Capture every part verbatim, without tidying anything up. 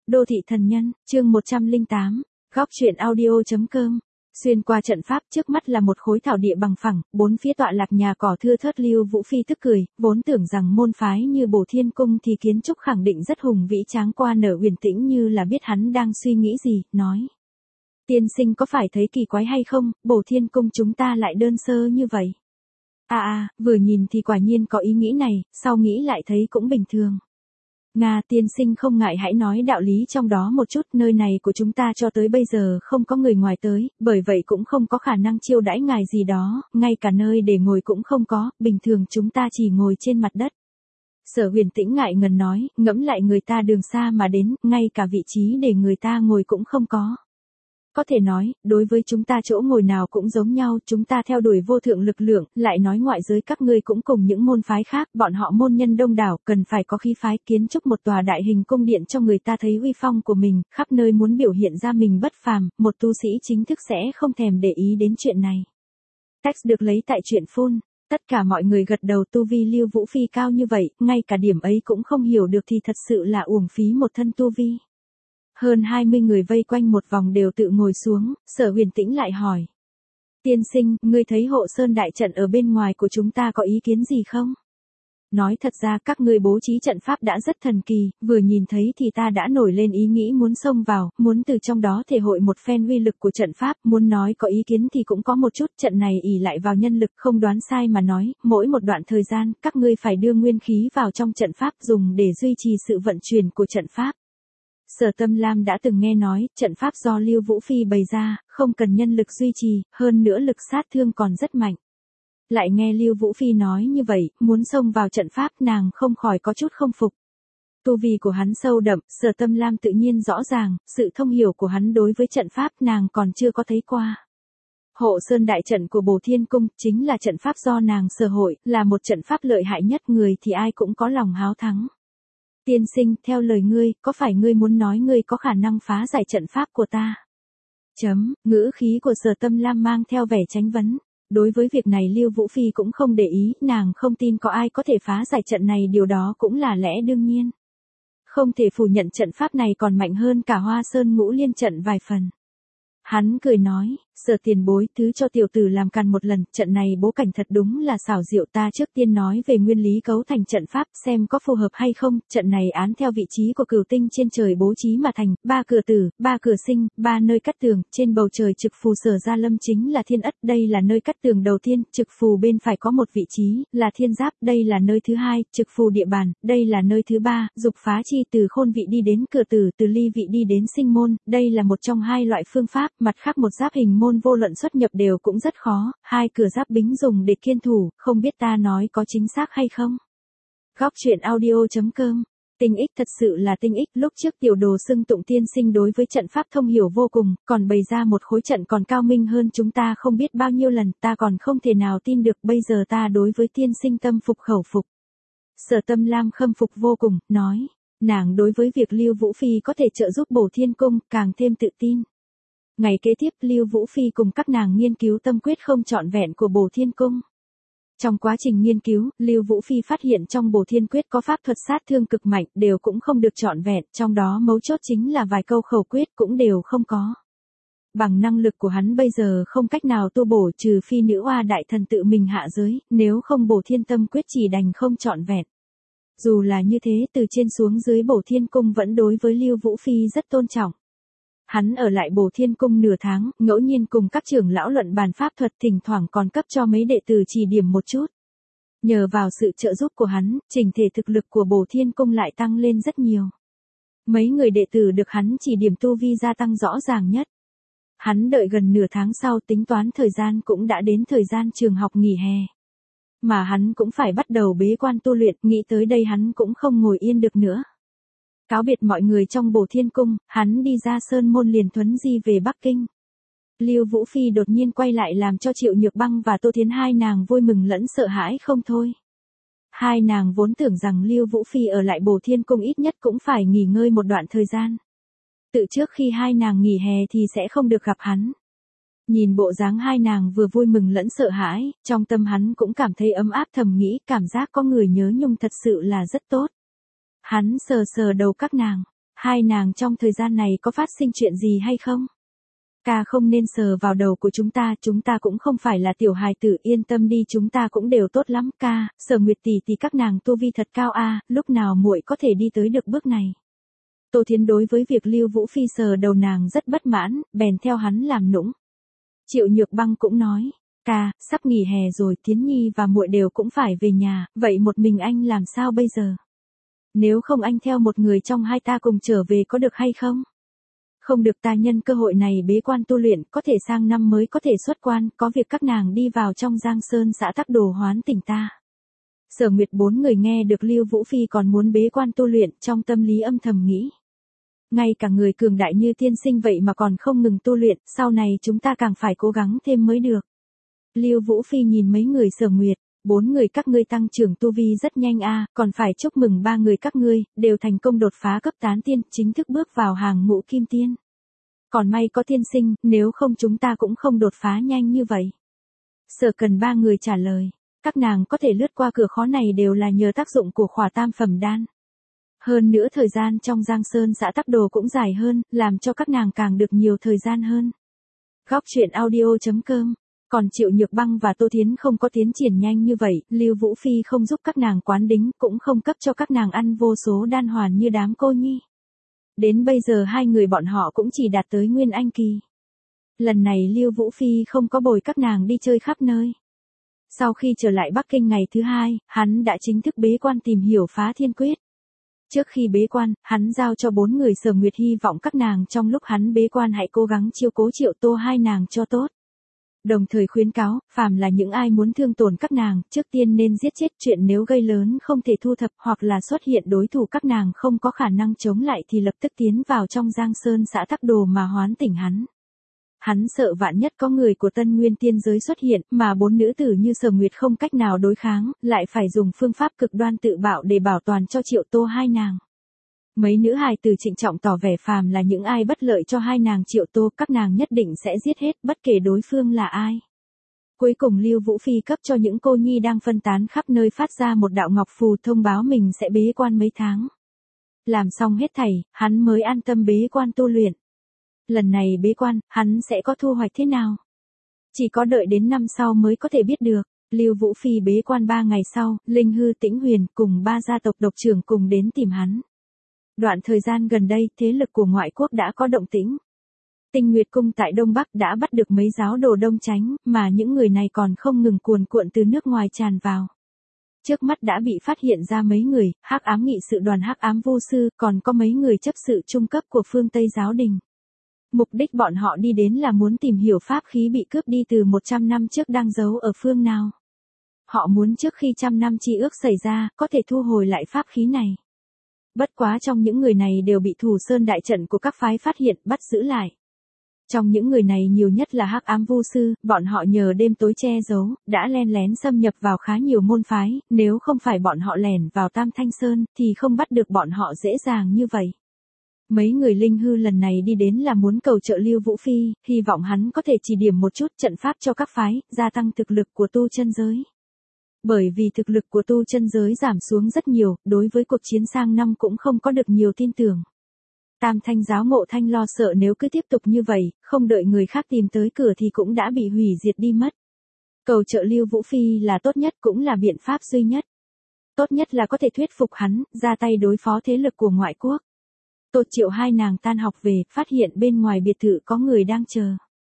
Đô thị thần nhân, chương một trăm lẻ tám, góc truyện audio.com. Xuyên qua trận pháp, trước mắt là một khối thảo địa bằng phẳng, bốn phía tọa lạc nhà cỏ thưa thớt. Lưu Vũ Phi tức cười, vốn tưởng rằng môn phái như Bổ Thiên Cung thì kiến trúc khẳng định rất hùng vĩ tráng qua nở Uyển Tĩnh như là biết hắn đang suy nghĩ gì, nói: Tiên sinh có phải thấy kỳ quái hay không, Bổ Thiên Cung chúng ta lại đơn sơ như vậy. À à, vừa nhìn thì quả nhiên có ý nghĩ này, sau nghĩ lại thấy cũng bình thường. Nga tiên sinh không ngại hãy nói đạo lý trong đó một chút, nơi này của chúng ta cho tới bây giờ không có người ngoài tới, bởi vậy cũng không có khả năng chiêu đãi ngài gì đó, ngay cả nơi để ngồi cũng không có, bình thường chúng ta chỉ ngồi trên mặt đất. Sở Huyền Tĩnh ngại ngần nói, ngẫm lại người ta đường xa mà đến, ngay cả vị trí để người ta ngồi cũng không có. Có thể nói, đối với chúng ta chỗ ngồi nào cũng giống nhau, chúng ta theo đuổi vô thượng lực lượng, lại nói ngoại giới các ngươi cũng cùng những môn phái khác, bọn họ môn nhân đông đảo, cần phải có khí phái, kiến trúc một tòa đại hình cung điện cho người ta thấy uy phong của mình, khắp nơi muốn biểu hiện ra mình bất phàm, một tu sĩ chính thức sẽ không thèm để ý đến chuyện này. Text được lấy tại truyện Phun. Tất cả mọi người gật đầu. Tu vi Lưu Vũ Phi cao như vậy, ngay cả điểm ấy cũng không hiểu được thì thật sự là uổng phí một thân tu vi. Hơn hai mươi người vây quanh một vòng đều tự ngồi xuống, Sở Huyền Tĩnh lại hỏi: Tiên sinh, ngươi thấy hộ sơn đại trận ở bên ngoài của chúng ta có ý kiến gì không? Nói thật ra các ngươi bố trí trận pháp đã rất thần kỳ, vừa nhìn thấy thì ta đã nổi lên ý nghĩ muốn xông vào, muốn từ trong đó thể hội một phen uy lực của trận pháp, muốn nói có ý kiến thì cũng có một chút, trận này ỷ lại vào nhân lực, không đoán sai mà nói, mỗi một đoạn thời gian, các ngươi phải đưa nguyên khí vào trong trận pháp dùng để duy trì sự vận chuyển của trận pháp. Sở Tâm Lam đã từng nghe nói, trận pháp do Lưu Vũ Phi bày ra, không cần nhân lực duy trì, hơn nữa lực sát thương còn rất mạnh. Lại nghe Lưu Vũ Phi nói như vậy, muốn xông vào trận pháp, nàng không khỏi có chút không phục. Tu vi của hắn sâu đậm, Sở Tâm Lam tự nhiên rõ ràng, sự thông hiểu của hắn đối với trận pháp nàng còn chưa có thấy qua. Hộ Sơn đại trận của Bổ Thiên Cung chính là trận pháp do nàng sở hội, là một trận pháp lợi hại nhất, người thì ai cũng có lòng háo thắng. Tiên sinh, theo lời ngươi, có phải ngươi muốn nói ngươi có khả năng phá giải trận pháp của ta? Chấm, ngữ khí của Sở Tâm Lam mang theo vẻ tránh vấn. Đối với việc này Lưu Vũ Phi cũng không để ý, nàng không tin có ai có thể phá giải trận này, điều đó cũng là lẽ đương nhiên. Không thể phủ nhận trận pháp này còn mạnh hơn cả Hoa Sơn Ngũ Liên trận vài phần. Hắn cười nói, Sở tiền bối, thứ cho tiểu tử làm càn một lần, trận này bố cảnh thật đúng là xảo diệu, ta trước tiên nói về nguyên lý cấu thành trận pháp, xem có phù hợp hay không. Trận này án theo vị trí của cửu tinh trên trời bố trí mà thành, ba cửa tử, ba cửa sinh, ba nơi cắt tường, trên bầu trời trực phù Sở Gia Lâm chính là Thiên Ất, đây là nơi cắt tường đầu tiên, trực phù bên phải có một vị trí, là Thiên Giáp, đây là nơi thứ hai, trực phù địa bàn, đây là nơi thứ ba, dục phá chi, từ khôn vị đi đến cửa tử, từ ly vị đi đến sinh môn, đây là một trong hai loại phương pháp, mặt khác một giáp hình môn vô luận xuất nhập đều cũng rất khó, hai cửa giáp bính dùng để kiên thủ, không biết ta nói có chính xác hay không? Góc truyện audio.com. Tinh ích, thật sự là tinh ích, lúc trước tiểu đồ xưng tụng tiên sinh đối với trận pháp thông hiểu vô cùng, còn bày ra một khối trận còn cao minh hơn chúng ta không biết bao nhiêu lần, ta còn không thể nào tin được, bây giờ ta đối với tiên sinh tâm phục khẩu phục. Sở Tâm Lam khâm phục vô cùng, nói, nàng đối với việc Lưu Vũ Phi có thể trợ giúp Bổ Thiên Cung, càng thêm tự tin. Ngày kế tiếp, Lưu Vũ Phi cùng các nàng nghiên cứu tâm quyết không trọn vẹn của Bổ Thiên Cung. Trong quá trình nghiên cứu, Lưu Vũ Phi phát hiện trong Bổ Thiên Quyết có pháp thuật sát thương cực mạnh, đều cũng không được trọn vẹn, trong đó mấu chốt chính là vài câu khẩu quyết cũng đều không có. Bằng năng lực của hắn bây giờ không cách nào tu bổ, trừ phi nữ oa đại thần tự mình hạ giới, nếu không Bổ Thiên Tâm Quyết chỉ đành không trọn vẹn. Dù là như thế, từ trên xuống dưới Bổ Thiên Cung vẫn đối với Lưu Vũ Phi rất tôn trọng. Hắn ở lại Bổ Thiên Cung nửa tháng, ngẫu nhiên cùng các trưởng lão luận bàn pháp thuật, thỉnh thoảng còn cấp cho mấy đệ tử chỉ điểm một chút. Nhờ vào sự trợ giúp của hắn, chỉnh thể thực lực của Bổ Thiên Cung lại tăng lên rất nhiều. Mấy người đệ tử được hắn chỉ điểm tu vi gia tăng rõ ràng nhất. Hắn đợi gần nửa tháng sau, tính toán thời gian cũng đã đến thời gian trường học nghỉ hè. Mà hắn cũng phải bắt đầu bế quan tu luyện, nghĩ tới đây hắn cũng không ngồi yên được nữa. Cáo biệt mọi người trong Bổ Thiên Cung, hắn đi ra Sơn Môn liền thuấn di về Bắc Kinh. Lưu Vũ Phi đột nhiên quay lại làm cho Triệu Nhược Băng và Tô Thiến hai nàng vui mừng lẫn sợ hãi không thôi. Hai nàng vốn tưởng rằng Lưu Vũ Phi ở lại Bổ Thiên Cung ít nhất cũng phải nghỉ ngơi một đoạn thời gian. Tự trước khi hai nàng nghỉ hè thì sẽ không được gặp hắn. Nhìn bộ dáng hai nàng vừa vui mừng lẫn sợ hãi, trong tâm hắn cũng cảm thấy ấm áp, thầm nghĩ cảm giác có người nhớ nhung thật sự là rất tốt. Hắn sờ sờ đầu các nàng. hai nàng trong thời gian này có phát sinh chuyện gì hay không? Ca không nên sờ vào đầu của chúng ta, chúng ta cũng không phải là tiểu hài tử, yên tâm đi, chúng ta cũng đều tốt lắm ca, Sở Nguyệt tỷ tỷ các nàng tu vi thật cao a, lúc nào muội có thể đi tới được bước này. Tô Thiến đối với việc Lưu Vũ Phi sờ đầu nàng rất bất mãn, bèn theo hắn làm nũng. Triệu Nhược Băng cũng nói, ca, sắp nghỉ hè rồi, Thiến Nhi và muội đều cũng phải về nhà, vậy một mình anh làm sao bây giờ? Nếu không anh theo một người trong hai ta cùng trở về có được hay không? Không được, ta nhân cơ hội này bế quan tu luyện, có thể sang năm mới có thể xuất quan, có việc các nàng đi vào trong Giang Sơn xã Tắc Đồ hoán tỉnh ta. Sở Nguyệt bốn người nghe được Lưu Vũ Phi còn muốn bế quan tu luyện, trong tâm lý âm thầm nghĩ. Ngay cả người cường đại như tiên sinh vậy mà còn không ngừng tu luyện, sau này chúng ta càng phải cố gắng thêm mới được. Lưu Vũ Phi nhìn mấy người Sở Nguyệt, bốn người các ngươi tăng trưởng tu vi rất nhanh a, còn phải chúc mừng ba người các ngươi, đều thành công đột phá cấp tán tiên, chính thức bước vào hàng ngũ kim tiên. Còn may có tiên sinh, nếu không chúng ta cũng không đột phá nhanh như vậy. Sở Cần ba người trả lời, các nàng có thể lướt qua cửa khó này đều là nhờ tác dụng của khỏa tam phẩm đan. Hơn nữa thời gian trong Giang Sơn xã Tắc Đồ cũng dài hơn, làm cho các nàng càng được nhiều thời gian hơn. Góc truyện audio chấm com. Còn Triệu Nhược Băng và Tô Thiến không có tiến triển nhanh như vậy, Lưu Vũ Phi không giúp các nàng quán đính, cũng không cấp cho các nàng ăn vô số đan hoàn như đám cô nhi. Đến bây giờ hai người bọn họ cũng chỉ đạt tới Nguyên Anh kỳ. Lần này Lưu Vũ Phi không có bồi các nàng đi chơi khắp nơi. Sau khi trở lại Bắc Kinh ngày thứ hai, hắn đã chính thức bế quan tìm hiểu Phá Thiên Quyết. Trước khi bế quan, hắn giao cho bốn người Sở Nguyệt hy vọng các nàng trong lúc hắn bế quan hãy cố gắng chiếu cố Triệu Tô hai nàng cho tốt. Đồng thời khuyến cáo, phàm là những ai muốn thương tổn các nàng, trước tiên nên giết chết, chuyện nếu gây lớn không thể thu thập hoặc là xuất hiện đối thủ các nàng không có khả năng chống lại thì lập tức tiến vào trong Giang Sơn xã Tắc Đồ mà hoán tỉnh hắn. Hắn sợ vạn nhất có người của Tân Nguyên tiên giới xuất hiện, mà bốn nữ tử như Sở Nguyệt không cách nào đối kháng, lại phải dùng phương pháp cực đoan tự bạo để bảo toàn cho Triệu Tô hai nàng. Mấy nữ hài tử trịnh trọng tỏ vẻ phàm là những ai bất lợi cho hai nàng Triệu Tô, các nàng nhất định sẽ giết hết, bất kể đối phương là ai. Cuối cùng Lưu Vũ Phi cấp cho những cô nhi đang phân tán khắp nơi phát ra một đạo ngọc phù thông báo mình sẽ bế quan mấy tháng. Làm xong hết thảy, hắn mới an tâm bế quan tu luyện. Lần này bế quan, hắn sẽ có thu hoạch thế nào? Chỉ có đợi đến năm sau mới có thể biết được. Lưu Vũ Phi bế quan ba ngày sau, Linh Hư Tĩnh Huyền cùng ba gia tộc độc trưởng cùng đến tìm hắn. Đoạn thời gian gần đây, thế lực của ngoại quốc đã có động tĩnh. Tinh Nguyệt Cung tại Đông Bắc đã bắt được mấy giáo đồ Đông Chánh, mà những người này còn không ngừng cuồn cuộn từ nước ngoài tràn vào. Trước mắt đã bị phát hiện ra mấy người, Hắc Ám Nghị sự đoàn Hắc Ám Vu sư, còn có mấy người chấp sự trung cấp của phương Tây giáo đình. Mục đích bọn họ đi đến là muốn tìm hiểu pháp khí bị cướp đi từ một trăm năm trước đang giấu ở phương nào. Họ muốn trước khi trăm năm chi ước xảy ra, có thể thu hồi lại pháp khí này. Bất quá trong những người này đều bị Thủ Sơn đại trận của các phái phát hiện, bắt giữ lại. Trong những người này nhiều nhất là Hắc Ám Vu sư, bọn họ nhờ đêm tối che giấu, đã len lén xâm nhập vào khá nhiều môn phái, nếu không phải bọn họ lẻn vào Tam Thanh Sơn, thì không bắt được bọn họ dễ dàng như vậy. Mấy người Linh Hư lần này đi đến là muốn cầu trợ Lưu Vũ Phi, hy vọng hắn có thể chỉ điểm một chút trận pháp cho các phái, gia tăng thực lực của tu chân giới. Bởi vì thực lực của tu chân giới giảm xuống rất nhiều, đối với cuộc chiến sang năm cũng không có được nhiều tin tưởng. Tam Thanh giáo Ngộ Thanh lo sợ nếu cứ tiếp tục như vậy, không đợi người khác tìm tới cửa thì cũng đã bị hủy diệt đi mất. Cầu trợ Lưu Vũ Phi là tốt nhất, cũng là biện pháp duy nhất. Tốt nhất là có thể thuyết phục hắn, ra tay đối phó thế lực của ngoại quốc. Tô Triệu hai nàng tan học về, phát hiện bên ngoài biệt thự có người đang chờ.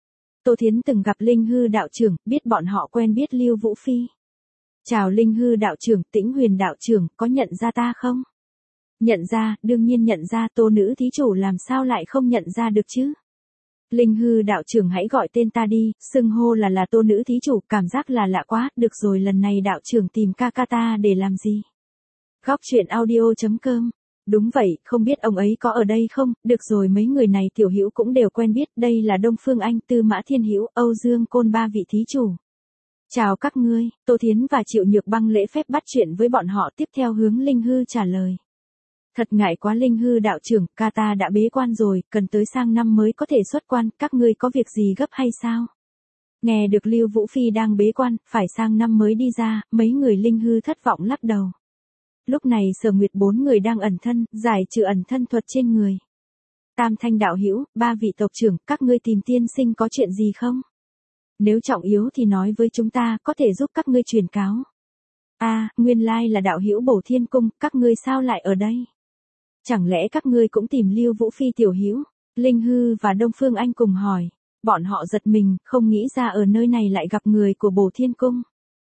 Tô Thiến từng gặp Linh Hư đạo trưởng, biết bọn họ quen biết Lưu Vũ Phi. Chào Linh Hư đạo trưởng, Tĩnh Huyền đạo trưởng, có nhận ra ta không? Nhận ra, đương nhiên nhận ra, Tô nữ thí chủ làm sao lại không nhận ra được chứ? Linh Hư đạo trưởng hãy gọi tên ta đi, xưng hô là là Tô nữ thí chủ, cảm giác là lạ quá, được rồi, lần này đạo trưởng tìm ca ca ta để làm gì? Góc truyện audio chấm com. Đúng vậy, không biết ông ấy có ở đây không? Được rồi, mấy người này Tiểu Hữu cũng đều quen biết, đây là Đông Phương Anh, Tư Mã Thiên Hữu, Âu Dương Côn ba vị thí chủ. Chào các ngươi, Tô Thiến và Triệu Nhược Băng lễ phép bắt chuyện với bọn họ, tiếp theo hướng Linh Hư trả lời. Thật ngại quá Linh Hư đạo trưởng, ca ta đã bế quan rồi, cần tới sang năm mới có thể xuất quan, các ngươi có việc gì gấp hay sao? Nghe được Lưu Vũ Phi đang bế quan, phải sang năm mới đi ra, mấy người Linh Hư thất vọng lắc đầu. Lúc này Sở Nguyệt bốn người đang ẩn thân, giải trừ ẩn thân thuật trên người. Tam Thanh đạo hữu, ba vị tộc trưởng, các ngươi tìm tiên sinh có chuyện gì không? Nếu trọng yếu thì nói với chúng ta, có thể giúp các ngươi truyền cáo. A, à, nguyên lai là đạo hữu Bổ Thiên Cung, các ngươi sao lại ở đây? Chẳng lẽ các ngươi cũng tìm Lưu Vũ Phi tiểu hữu? Linh Hư và Đông Phương Anh cùng hỏi. Bọn họ giật mình, không nghĩ ra ở nơi này lại gặp người của Bổ Thiên Cung.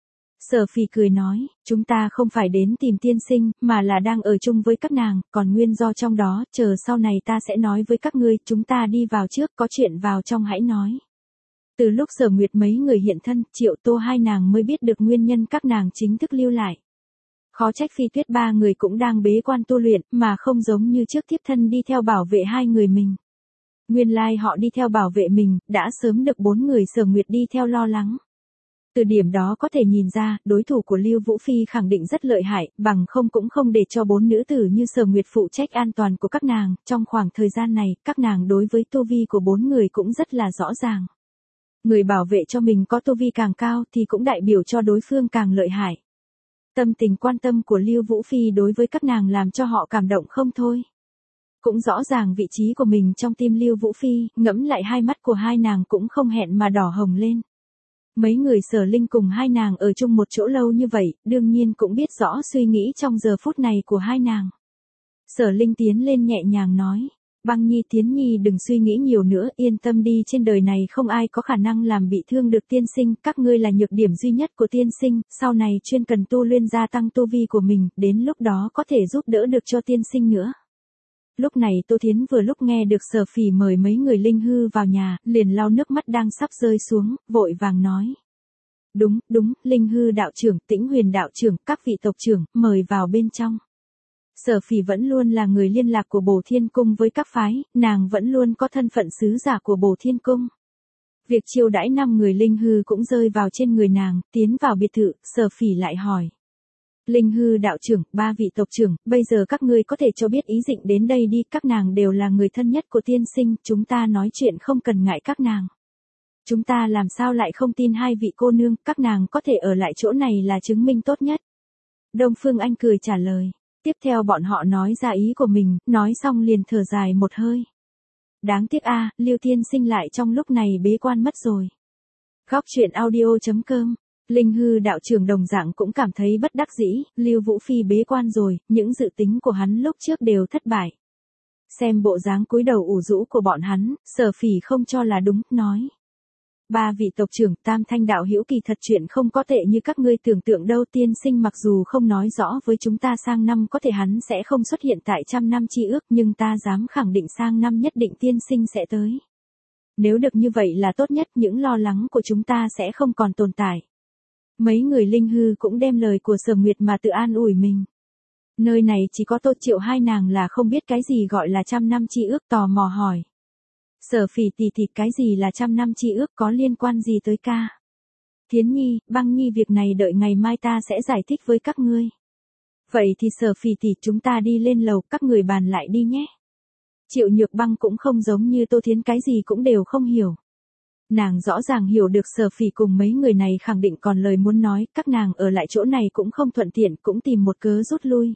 Sở Phỉ cười nói, chúng ta không phải đến tìm tiên sinh, mà là đang ở chung với các nàng, còn nguyên do trong đó, chờ sau này ta sẽ nói với các ngươi, chúng ta đi vào trước, có chuyện vào trong hãy nói. Từ lúc Sở Nguyệt mấy người hiện thân, Triệu Tô hai nàng mới biết được nguyên nhân các nàng chính thức lưu lại. Khó trách Phi Tuyết ba người cũng đang bế quan tu luyện, mà không giống như trước tiếp thân đi theo bảo vệ hai người mình. Nguyên lai họ đi theo bảo vệ mình, đã sớm được bốn người Sở Nguyệt đi theo lo lắng. Từ điểm đó có thể nhìn ra, đối thủ của Lưu Vũ Phi khẳng định rất lợi hại, bằng không cũng không để cho bốn nữ tử như Sở Nguyệt phụ trách an toàn của các nàng. Trong khoảng thời gian này, các nàng đối với tu vi của bốn người cũng rất là rõ ràng. Người bảo vệ cho mình có tu vi càng cao thì cũng đại biểu cho đối phương càng lợi hại. Tâm tình quan tâm của Lưu Vũ Phi đối với các nàng làm cho họ cảm động không thôi. Cũng rõ ràng vị trí của mình trong tim Lưu Vũ Phi, ngẫm lại hai mắt của hai nàng cũng không hẹn mà đỏ hồng lên. Mấy người Sở Linh cùng hai nàng ở chung một chỗ lâu như vậy, đương nhiên cũng biết rõ suy nghĩ trong giờ phút này của hai nàng. Sở Linh tiến lên nhẹ nhàng nói, Băng Nhi Tiến Nhi đừng suy nghĩ nhiều nữa, yên tâm đi, trên đời này không ai có khả năng làm bị thương được tiên sinh, các ngươi là nhược điểm duy nhất của tiên sinh, sau này chuyên cần tu luyện gia tăng tu vi của mình, đến lúc đó có thể giúp đỡ được cho tiên sinh nữa. Lúc này Tô Thiến vừa lúc nghe được Sở Phỉ mời mấy người Linh Hư vào nhà, liền lau nước mắt đang sắp rơi xuống, vội vàng nói. Đúng, đúng, Linh Hư đạo trưởng, Tĩnh Huyền đạo trưởng, các vị tộc trưởng, mời vào bên trong. Sở Phỉ vẫn luôn là người liên lạc của Bổ Thiên Cung với các phái, nàng vẫn luôn có thân phận sứ giả của Bổ Thiên Cung. Việc chiêu đãi năm người Linh Hư cũng rơi vào trên người nàng, tiến vào biệt thự, Sở Phỉ lại hỏi. Linh Hư đạo trưởng, ba vị tộc trưởng, bây giờ các ngươi có thể cho biết ý định đến đây đi, các nàng đều là người thân nhất của tiên sinh, chúng ta nói chuyện không cần ngại các nàng. Chúng ta làm sao lại không tin hai vị cô nương, các nàng có thể ở lại chỗ này là chứng minh tốt nhất. Đông Phương Anh cười trả lời, tiếp theo bọn họ nói ra ý của mình, nói xong liền thở dài một hơi. Đáng tiếc a, à, Lưu tiên sinh lại trong lúc này bế quan mất rồi. Góc truyện audio chấm com. Linh Hư đạo trưởng đồng dạng cũng cảm thấy bất đắc dĩ, Lưu Vũ Phi bế quan rồi, những dự tính của hắn lúc trước đều thất bại. Xem bộ dáng cúi đầu ủ rũ của bọn hắn, Sở Phỉ không cho là đúng, nói. Ba vị tộc trưởng, Tam Thanh đạo hữu, kỳ thật chuyện không có tệ như các ngươi tưởng tượng đâu, tiên sinh mặc dù không nói rõ với chúng ta sang năm có thể hắn sẽ không xuất hiện tại trăm năm chi ước, nhưng ta dám khẳng định sang năm nhất định tiên sinh sẽ tới. Nếu được như vậy là tốt nhất, những lo lắng của chúng ta sẽ không còn tồn tại. Mấy người Linh Hư cũng đem lời của Sở Nguyệt mà tự an ủi mình. Nơi này chỉ có Tô Triệu hai nàng là không biết cái gì gọi là trăm năm chi ước, tò mò hỏi. Sở Phỉ tỷ tỷ, cái gì là trăm năm chi ước, có liên quan gì tới ca? Thiến Nhi, Băng Nhi, việc này đợi ngày mai ta sẽ giải thích với các ngươi. Vậy thì Sở Phỉ tỷ, chúng ta đi lên lầu, các người bàn lại đi nhé. Triệu Nhược Băng cũng không giống như Tô Thiến, cái gì cũng đều không hiểu. Nàng rõ ràng hiểu được Sở Phỉ cùng mấy người này khẳng định còn lời muốn nói, các nàng ở lại chỗ này cũng không thuận tiện, cũng tìm một cớ rút lui.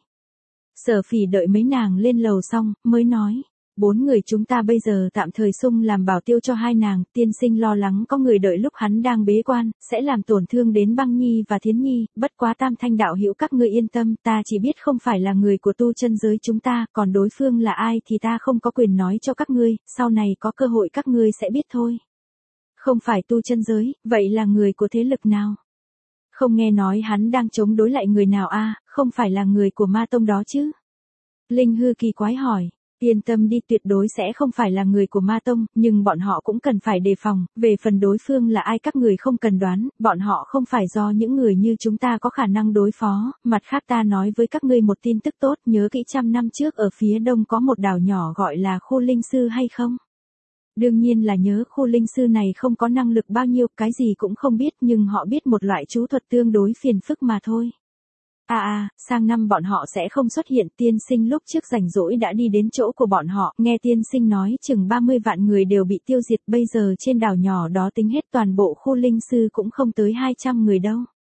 Sở Phỉ đợi mấy nàng lên lầu xong, mới nói, bốn người chúng ta bây giờ tạm thời xung làm bảo tiêu cho hai nàng, tiên sinh lo lắng có người đợi lúc hắn đang bế quan, sẽ làm tổn thương đến Băng Nhi và Thiến Nhi, bất quá Tam Thanh đạo hữu các ngươi yên tâm, ta chỉ biết không phải là người của tu chân giới chúng ta, còn đối phương là ai thì ta không có quyền nói cho các ngươi, sau này có cơ hội các ngươi sẽ biết thôi. Không phải tu chân giới, vậy là người của thế lực nào? Không nghe nói hắn đang chống đối lại người nào a, à, không phải là người của Ma Tông đó chứ? Linh Hư kỳ quái hỏi, yên tâm đi, tuyệt đối sẽ không phải là người của Ma Tông, nhưng bọn họ cũng cần phải đề phòng, về phần đối phương là ai các người không cần đoán, bọn họ không phải do những người như chúng ta có khả năng đối phó, mặt khác ta nói với các ngươi một tin tức tốt, nhớ kỹ trăm năm trước ở phía đông có một đảo nhỏ gọi là Khu Linh Sư hay không? Đương nhiên là nhớ, khu linh sư này không có năng lực bao nhiêu, cái gì cũng không biết, nhưng họ biết một loại chú thuật tương đối phiền phức mà thôi. À à, sang năm bọn họ sẽ không xuất hiện, tiên sinh lúc trước rảnh rỗi đã đi đến chỗ của bọn họ, nghe tiên sinh nói chừng ba mươi vạn người đều bị tiêu diệt, bây giờ trên đảo nhỏ đó tính hết toàn bộ khu linh sư cũng không tới hai trăm người đâu.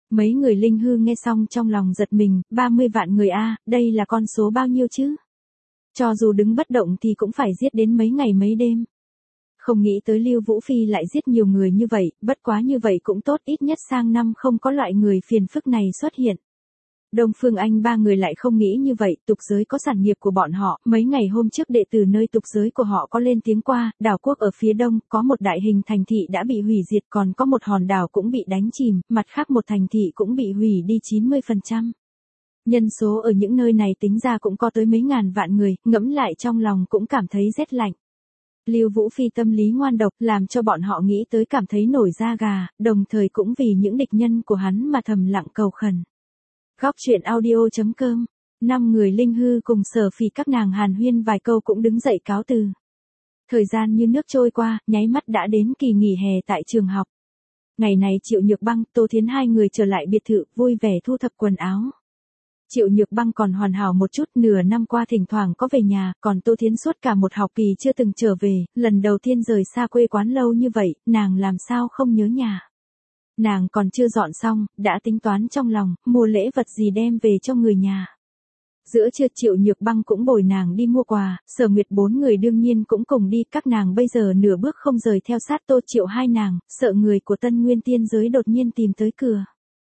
Mấy người linh hư nghe xong trong lòng giật mình, ba mươi vạn người a, đây là con số bao nhiêu chứ? Cho dù đứng bất động thì cũng phải giết đến mấy ngày mấy đêm. Không nghĩ tới Lưu Vũ Phi lại giết nhiều người như vậy, bất quá như vậy cũng tốt, ít nhất sang năm không có loại người phiền phức này xuất hiện. Đông Phương Anh ba người lại không nghĩ như vậy, tục giới có sản nghiệp của bọn họ, mấy ngày hôm trước đệ tử nơi tục giới của họ có lên tiếng qua, đảo quốc ở phía đông, có một đại hình thành thị đã bị hủy diệt, còn có một hòn đảo cũng bị đánh chìm, mặt khác một thành thị cũng bị hủy đi chín mươi phần trăm. Nhân số ở những nơi này tính ra cũng có tới mấy ngàn vạn người, ngẫm lại trong lòng cũng cảm thấy rét lạnh. Lưu Vũ Phi tâm lý ngoan độc làm cho bọn họ nghĩ tới cảm thấy nổi da gà, đồng thời cũng vì những địch nhân của hắn mà thầm lặng cầu khẩn. Góc truyện audio chấm com, năm người linh hư cùng Sở Phỉ các nàng hàn huyên vài câu cũng đứng dậy cáo từ. Thời gian như nước trôi qua, nháy mắt đã đến kỳ nghỉ hè tại trường học. Ngày này Triệu Nhược Băng, Tô Thiến hai người trở lại biệt thự, vui vẻ thu thập quần áo. Triệu Nhược Băng còn hoàn hảo một chút, nửa năm qua thỉnh thoảng có về nhà, còn Tô Thiến suốt cả một học kỳ chưa từng trở về, lần đầu tiên rời xa quê quán lâu như vậy, nàng làm sao không nhớ nhà. Nàng còn chưa dọn xong, đã tính toán trong lòng, mua lễ vật gì đem về cho người nhà. Giữa trưa Triệu Nhược Băng cũng bồi nàng đi mua quà, Sở Nguyệt bốn người đương nhiên cũng cùng đi, các nàng bây giờ nửa bước không rời theo sát Tô Triệu hai nàng, sợ người của Tân Nguyên Tiên Giới đột nhiên tìm tới cửa.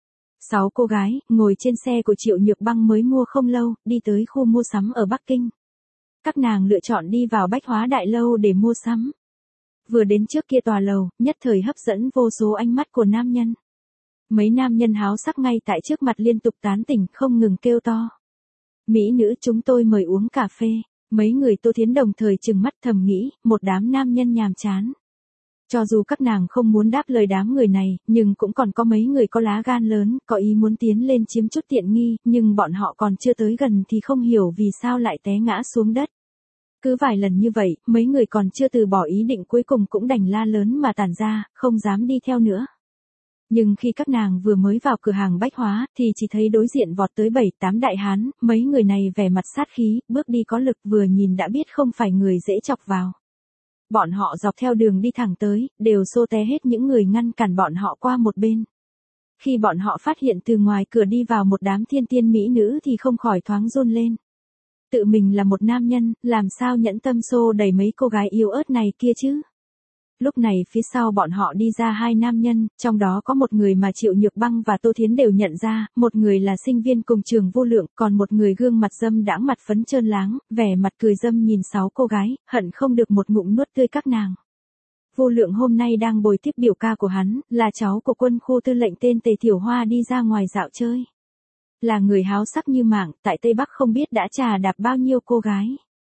Sáu cô gái, ngồi trên xe của Triệu Nhược Băng mới mua không lâu, đi tới khu mua sắm ở Bắc Kinh. Các nàng lựa chọn đi vào Bách Hóa Đại Lâu để mua sắm. Vừa đến trước kia tòa lầu, nhất thời hấp dẫn vô số ánh mắt của nam nhân. Mấy nam nhân háo sắc ngay tại trước mặt liên tục tán tỉnh không ngừng kêu to. Mỹ nữ chúng tôi mời uống cà phê. Mấy người Tô Thiến đồng thời trừng mắt thầm nghĩ, một đám nam nhân nhàm chán. Cho dù các nàng không muốn đáp lời đám người này, nhưng cũng còn có mấy người có lá gan lớn, có ý muốn tiến lên chiếm chút tiện nghi, nhưng bọn họ còn chưa tới gần thì không hiểu vì sao lại té ngã xuống đất. Cứ vài lần như vậy, mấy người còn chưa từ bỏ ý định cuối cùng cũng đành la lớn mà tản ra, không dám đi theo nữa. Nhưng khi các nàng vừa mới vào cửa hàng bách hóa, thì chỉ thấy đối diện vọt tới bảy tám đại hán, mấy người này vẻ mặt sát khí, bước đi có lực vừa nhìn đã biết không phải người dễ chọc vào. Bọn họ dọc theo đường đi thẳng tới, đều xô té hết những người ngăn cản bọn họ qua một bên. Khi bọn họ phát hiện từ ngoài cửa đi vào một đám thiên tiên mỹ nữ thì không khỏi thoáng run lên. Tự mình là một nam nhân, làm sao nhẫn tâm xô đẩy mấy cô gái yếu ớt này kia chứ? Lúc này phía sau bọn họ đi ra hai nam nhân, trong đó có một người mà Triệu Nhược Băng và Tô Thiến đều nhận ra, một người là sinh viên cùng trường Vô Lượng, còn một người gương mặt dâm đãng mặt phấn trơn láng, vẻ mặt cười dâm nhìn sáu cô gái, hận không được một ngụm nuốt tươi các nàng. Vô Lượng hôm nay đang bồi tiếp biểu ca của hắn, là cháu của quân khu tư lệnh tên Tề Tiểu Hoa đi ra ngoài dạo chơi. Là người háo sắc như mạng, tại Tây Bắc không biết đã trà đạp bao nhiêu cô gái.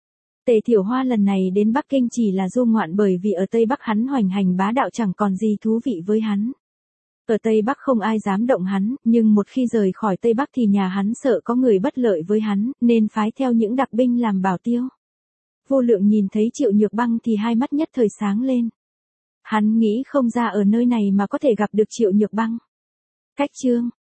Tề Tiểu Hoa lần này đến Bắc Kinh chỉ là du ngoạn bởi vì ở Tây Bắc hắn hoành hành bá đạo chẳng còn gì thú vị với hắn. Ở Tây Bắc không ai dám động hắn, nhưng một khi rời khỏi Tây Bắc thì nhà hắn sợ có người bất lợi với hắn, nên phái theo những đặc binh làm bảo tiêu. Vô Lượng nhìn thấy Triệu Nhược Băng thì hai mắt nhất thời sáng lên. Hắn nghĩ không ra ở nơi này mà có thể gặp được Triệu Nhược Băng. Cách chương